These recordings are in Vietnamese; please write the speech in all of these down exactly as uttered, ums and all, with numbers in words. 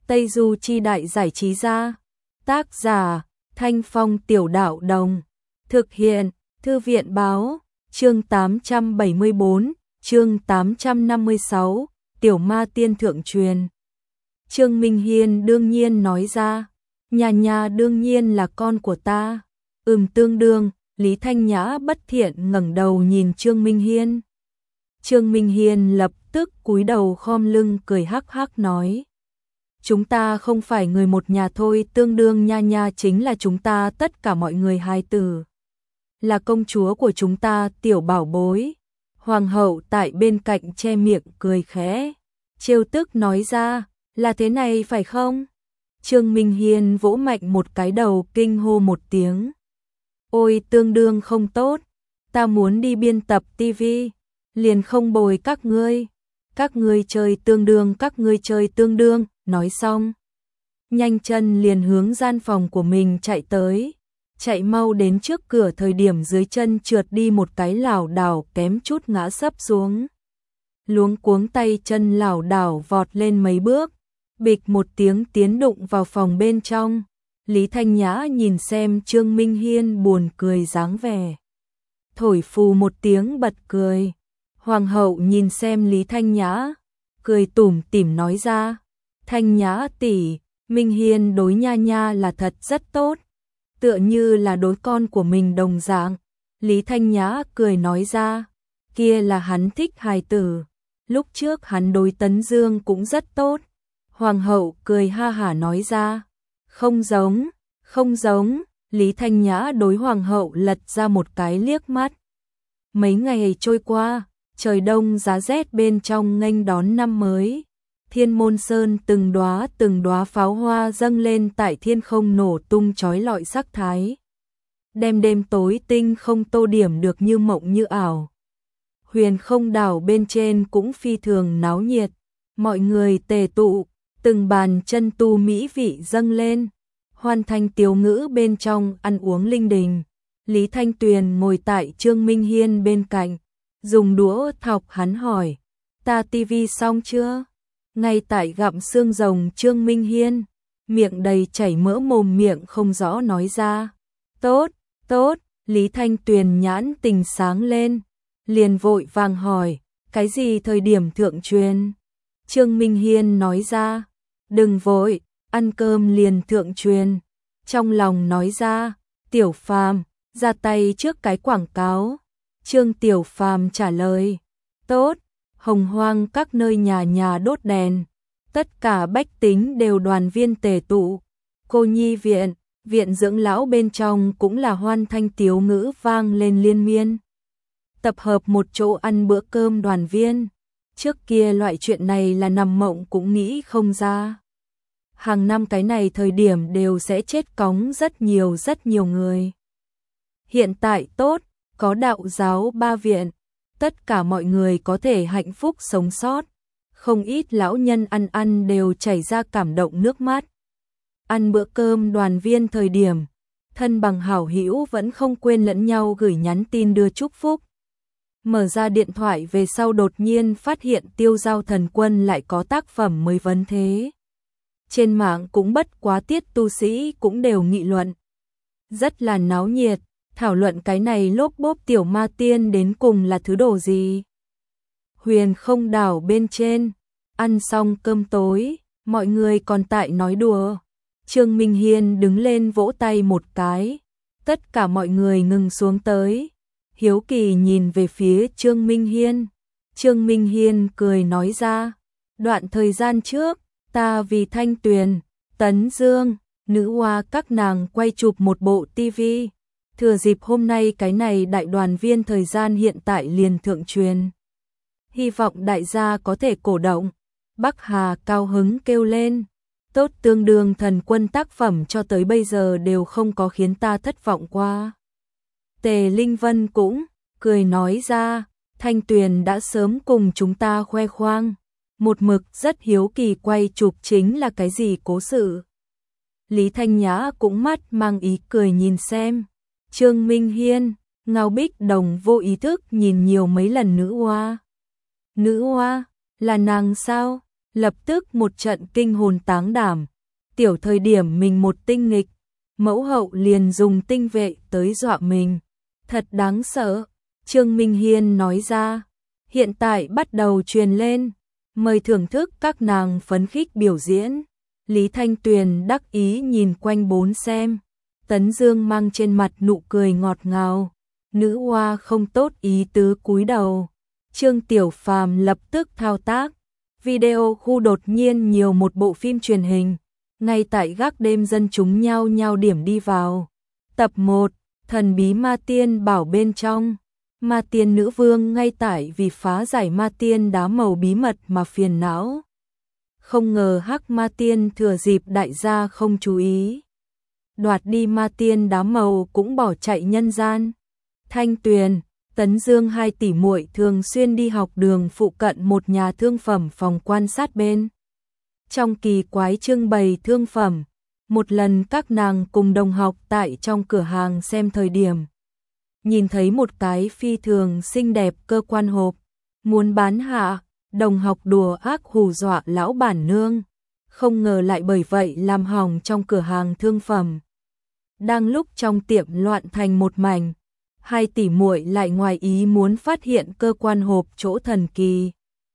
Tây Du Chi Đại Giải Trí Gia. Tác giả Thanh Phong Tiểu Đạo Đồng. Thực hiện Thư viện Báo. Chương tám trăm bảy mươi bốn, chương tám trăm năm mươi sáu, Tiểu Ma Tiên Thượng Truyền. Trương Minh Hiên đương nhiên nói ra, nhà nhà đương nhiên là con của ta. Ừm tương đương, Lý Thanh Nhã bất thiện ngẩng đầu nhìn Trương Minh Hiên. Trương Minh Hiên lập tức cúi đầu khom lưng cười hắc hắc nói. Chúng ta không phải người một nhà thôi, tương đương nha nha chính là chúng ta tất cả mọi người hài tử. Là công chúa của chúng ta, tiểu bảo bối. Hoàng hậu tại bên cạnh che miệng cười khẽ, trêu tức nói ra, là thế này phải không? Trương Minh Hiên vỗ mạnh một cái đầu kinh hô một tiếng. Ôi tương đương không tốt, ta muốn đi biên tập tivi, liền không bồi các ngươi. Các ngươi chơi tương đương, các ngươi chơi tương đương, nói xong. Nhanh chân liền hướng gian phòng của mình chạy tới. Chạy mau đến trước cửa thời điểm dưới chân trượt đi một cái lảo đảo kém chút ngã sấp xuống. Luống cuống tay chân lảo đảo vọt lên mấy bước, bịch một tiếng tiến đụng vào phòng bên trong. Lý Thanh Nhã nhìn xem Trương Minh Hiên buồn cười dáng vẻ, thổi phù một tiếng bật cười. Hoàng hậu nhìn xem Lý Thanh Nhã, cười tủm tỉm nói ra, Thanh Nhã tỷ, Minh Hiên đối nha nha là thật rất tốt, tựa như là đối con của mình đồng dạng. Lý Thanh Nhã cười nói ra, kia là hắn thích hài tử, lúc trước hắn đối Tấn Dương cũng rất tốt. Hoàng hậu cười ha hả nói ra, không giống, không giống. Lý Thanh Nhã đối hoàng hậu lật ra một cái liếc mắt. Mấy ngày trôi qua, trời đông giá rét bên trong nghênh đón năm mới. Thiên Môn Sơn từng đóa từng đóa pháo hoa dâng lên tại thiên không nổ tung chói lọi sắc thái. Đêm đêm tối tinh không tô điểm được như mộng như ảo. Huyền không đảo bên trên cũng phi thường náo nhiệt. Mọi người tề tụ, từng bàn chân tu mỹ vị dâng lên. Hoàn thành tiếu ngữ bên trong ăn uống linh đình. Lý Thanh Tuyền ngồi tại Trương Minh Hiên bên cạnh, dùng đũa thọc hắn hỏi, ta tivi xong chưa? Ngay tại gặm xương rồng Trương Minh Hiên, miệng đầy chảy mỡ mồm miệng không rõ nói ra, tốt, tốt. Lý Thanh Tuyền nhãn tình sáng lên, liền vội vàng hỏi, cái gì thời điểm thượng truyền? Trương Minh Hiên nói ra, đừng vội, ăn cơm liền thượng truyền. Trong lòng nói ra, Tiểu Phàm, ra tay trước cái quảng cáo. Trương Tiểu Phàm trả lời, tốt. Hồng hoang các nơi nhà nhà đốt đèn, tất cả bách tính đều đoàn viên tề tụ. Cô nhi viện, viện dưỡng lão bên trong cũng là hoan thanh tiếu ngữ vang lên liên miên. Tập hợp một chỗ ăn bữa cơm đoàn viên, trước kia loại chuyện này là nằm mộng cũng nghĩ không ra. Hàng năm cái này thời điểm đều sẽ chết cóng rất nhiều rất nhiều người. Hiện tại tốt, có đạo giáo ba viện, tất cả mọi người có thể hạnh phúc sống sót. Không ít lão nhân ăn ăn đều chảy ra cảm động nước mắt. Ăn bữa cơm đoàn viên thời điểm, thân bằng hảo hữu vẫn không quên lẫn nhau gửi nhắn tin đưa chúc phúc. Mở ra điện thoại về sau đột nhiên phát hiện Tiêu Giao Thần Quân lại có tác phẩm mới vấn thế. Trên mạng cũng bất quá tiết tu sĩ cũng đều nghị luận. Rất là náo nhiệt, thảo luận cái này lốp bốp tiểu ma tiên đến cùng là thứ đồ gì. Huyền không đảo bên trên, ăn xong cơm tối, mọi người còn tại nói đùa. Trương Minh Hiên đứng lên vỗ tay một cái, tất cả mọi người ngừng xuống tới. Hiếu kỳ nhìn về phía Trương Minh Hiên. Trương Minh Hiên cười nói ra, đoạn thời gian trước, ta vì Thanh Tuyền, Tấn Dương, Nữ Hoa các nàng quay chụp một bộ tivi. Thừa dịp hôm nay cái này đại đoàn viên thời gian hiện tại liền thượng truyền. Hy vọng đại gia có thể cổ động. Bắc Hà cao hứng kêu lên, tốt, tương đương thần quân tác phẩm cho tới bây giờ đều không có khiến ta thất vọng qua. Tề Linh Vân cũng cười nói ra, Thanh Tuyền đã sớm cùng chúng ta khoe khoang, một mực rất hiếu kỳ quay chụp chính là cái gì cố sự. Lý Thanh Nhã cũng mắt mang ý cười nhìn xem. Trương Minh Hiên, Ngao Bích Đồng vô ý thức nhìn nhiều mấy lần Nữ Hoa. Nữ Hoa, là nàng sao? lập tức một trận kinh hồn táng đảm. Tiểu thời điểm mình một tinh nghịch, mẫu hậu liền dùng tinh vệ tới dọa mình. Thật đáng sợ, Trương Minh Hiên nói ra. Hiện tại bắt đầu truyền lên, mời thưởng thức các nàng phấn khích biểu diễn. Lý Thanh Tuyền đắc ý nhìn quanh bốn xem. Tấn Dương mang trên mặt nụ cười ngọt ngào. Nữ hoa không tốt ý tứ cúi đầu. Trương Tiểu Phàm lập tức thao tác. Video khu đột nhiên nhiều một bộ phim truyền hình. Ngay tại gác đêm dân chúng nhau nhau điểm đi vào. Tập một, thần bí ma tiên bảo bên trong. Ma tiên nữ vương ngay tại vì phá giải ma tiên đá màu bí mật mà phiền não. Không ngờ hắc ma tiên thừa dịp đại gia không chú ý. Đoạt đi ma tiên đá màu cũng bỏ chạy nhân gian. Thanh Tuyền, Tấn Dương hai tỷ muội thường xuyên đi học đường phụ cận một nhà thương phẩm phòng quan sát bên. Trong kỳ quái trưng bày thương phẩm, một lần các nàng cùng đồng học tại trong cửa hàng xem thời điểm. Nhìn thấy một cái phi thường xinh đẹp cơ quan hộp, muốn bán hạ, đồng học đùa ác hù dọa lão bản nương. Không ngờ lại bởi vậy làm hỏng trong cửa hàng thương phẩm. Đang lúc trong tiệm loạn thành một mảnh, hai tỷ muội lại ngoài ý muốn phát hiện cơ quan hộp chỗ thần kỳ.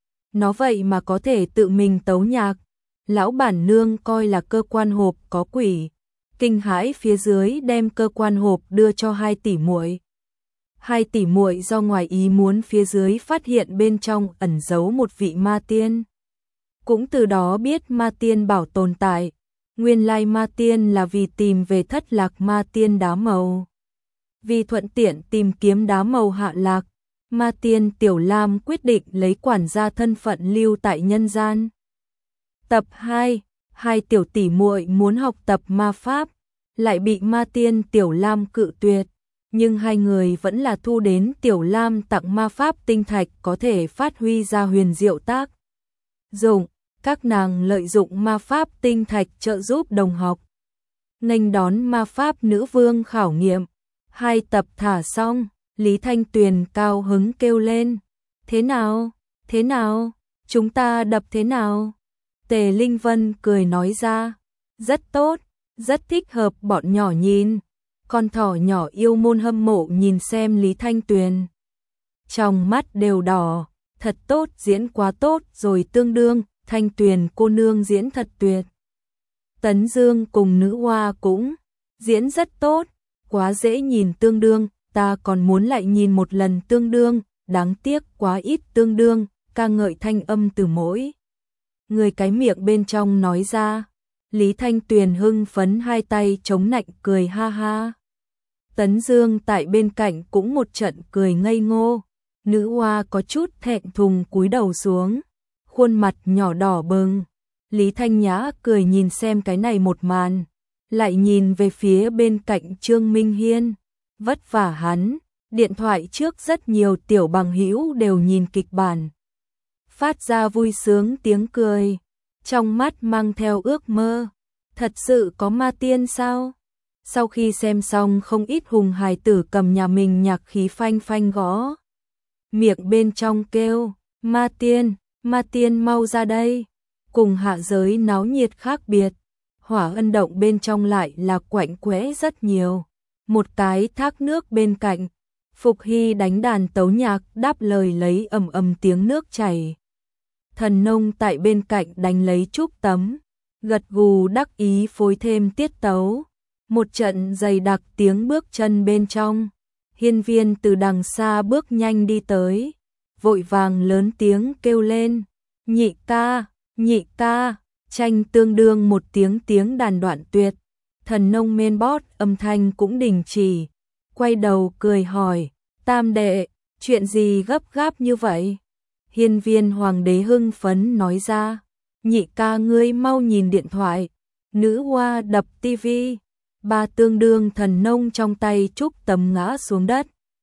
Nó vậy mà có thể tự mình tấu nhạc. Lão bản nương coi là cơ quan hộp có quỷ, kinh hãi phía dưới đem cơ quan hộp đưa cho hai tỷ muội. Hai tỷ muội do ngoài ý muốn phía dưới phát hiện bên trong ẩn giấu một vị ma tiên. Cũng từ đó biết ma tiên bảo tồn tại. Nguyên lai ma tiên là vì tìm về thất lạc ma tiên đá màu. Vì thuận tiện tìm kiếm đá màu hạ lạc, ma tiên Tiểu Lam quyết định lấy quản gia thân phận lưu tại nhân gian. Tập hai, hai tiểu tỷ muội muốn học tập ma pháp, lại bị ma tiên Tiểu Lam cự tuyệt, nhưng hai người vẫn là thu đến Tiểu Lam tặng ma pháp tinh thạch có thể phát huy ra huyền diệu tác dụng. Các nàng lợi dụng ma pháp tinh thạch trợ giúp đồng học. Nghênh đón ma pháp nữ vương khảo nghiệm. Hai tập thả xong, Lý Thanh Tuyền cao hứng kêu lên. Thế nào? Thế nào? Chúng ta đập thế nào? Tề Linh Vân cười nói ra. Rất tốt, rất thích hợp bọn nhỏ nhìn. Con thỏ nhỏ yêu môn hâm mộ nhìn xem Lý Thanh Tuyền. Trong mắt đều đỏ. Thật tốt, diễn quá tốt rồi, tương đương. Thanh Tuyền cô nương diễn thật tuyệt. Tấn Dương cùng nữ hoa cũng diễn rất tốt, quá dễ nhìn, tương đương, ta còn muốn lại nhìn một lần tương đương, đáng tiếc quá ít tương đương, ca ngợi thanh âm từ mỗi người cái miệng bên trong nói ra. Lý Thanh Tuyền hưng phấn hai tay chống nạnh cười ha ha. Tấn Dương tại bên cạnh cũng một trận cười ngây ngô, nữ hoa có chút thẹn thùng cúi đầu xuống. Khuôn mặt nhỏ đỏ bừng. Lý Thanh Nhã cười nhìn xem cái này một màn, lại nhìn về phía bên cạnh Trương Minh Hiên. Vất vả hắn, điện thoại trước rất nhiều tiểu bằng hữu đều nhìn kịch bản, phát ra vui sướng tiếng cười, trong mắt mang theo ước mơ. Thật sự có ma tiên sao? Sau khi xem xong không ít hùng hài tử cầm nhà mình nhạc khí phanh phanh gõ miệng bên trong kêu, ma tiên, ma tiên mau ra đây. Cùng hạ giới náo nhiệt khác biệt, Hỏa Ân động bên trong lại là quạnh quẽ rất nhiều. Một cái thác nước bên cạnh, Phục Hy đánh đàn tấu nhạc đáp lời lấy ầm ầm tiếng nước chảy. Thần Nông tại bên cạnh đánh lấy trúc tấm, gật gù đắc ý phối thêm tiết tấu. Một trận dày đặc tiếng bước chân bên trong. Hiên Viên từ đằng xa bước nhanh đi tới, vội vàng lớn tiếng kêu lên, nhị ca, nhị ca, tranh tương đương một tiếng tiếng đàn đoạn tuyệt. Thần Nông men bót âm thanh cũng đình chỉ, quay đầu cười hỏi, tam đệ, chuyện gì gấp gáp như vậy? Hiên Viên hoàng đế hưng phấn nói ra, nhị ca ngươi mau nhìn điện thoại. Nữ hoa đập tivi, ba tương đương. Thần Nông trong tay trúc tấm ngã xuống đất,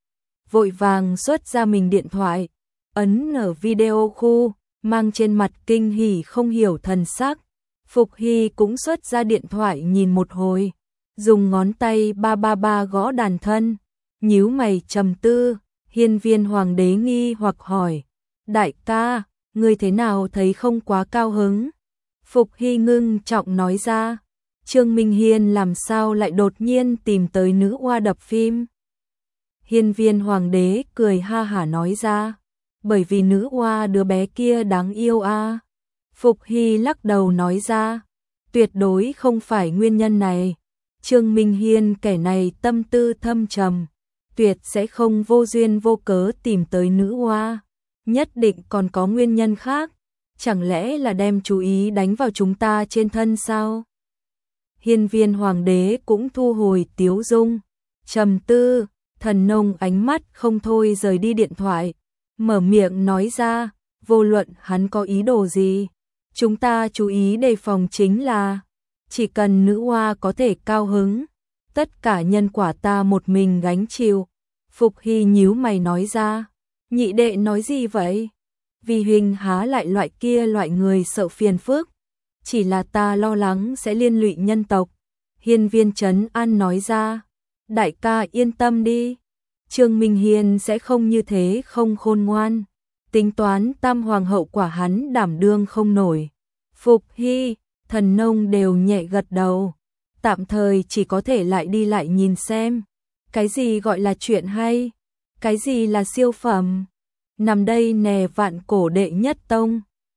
vội vàng xuất ra mình điện thoại, ấn ở video khu, mang trên mặt kinh hỉ không hiểu thần sắc. Phục Hy cũng xuất ra điện thoại nhìn một hồi, dùng ngón tay ba ba ba gõ đàn thân, nhíu mày trầm tư. Hiên Viên hoàng đế nghi hoặc hỏi, đại ca, Ngươi thế nào thấy không quá cao hứng? Phục Hy ngưng trọng nói ra. Trương Minh Hiên làm sao lại đột nhiên tìm tới nữ oa đập phim? Hiên Viên Hoàng đế cười ha hả nói ra. Bởi vì nữ oa đứa bé kia đáng yêu a. À. Phục Hy lắc đầu nói ra. Tuyệt đối không phải nguyên nhân này. Trương Minh Hiên kẻ này tâm tư thâm trầm, tuyệt sẽ không vô duyên vô cớ tìm tới nữ oa, nhất định còn có nguyên nhân khác, chẳng lẽ là đem chú ý đánh vào chúng ta trên thân sao? Hiên Viên Hoàng đế cũng thu hồi tiếu dung, trầm tư, Thần Nông ánh mắt không thôi rời đi điện thoại, mở miệng nói ra, vô luận hắn có ý đồ gì, chúng ta chú ý đề phòng chính là chỉ cần nữ oa có thể cao hứng, tất cả nhân quả ta một mình gánh chịu. Phục Hy nhíu mày nói ra, nhị đệ nói gì vậy? Vì huynh há lại loại kia loại người sợ phiền phức, chỉ là ta lo lắng sẽ liên lụy nhân tộc. Hiên Viên trấn an nói ra, đại ca yên tâm đi, Trương Minh Hiên sẽ không như thế không khôn ngoan, tính toán tam hoàng hậu quả hắn đảm đương không nổi. Phục Hy, Thần Nông đều nhẹ gật đầu, tạm thời chỉ có thể lại đi lại nhìn xem, cái gì gọi là chuyện hay, cái gì là siêu phẩm. Nằm đây nè vạn cổ đệ nhất tông,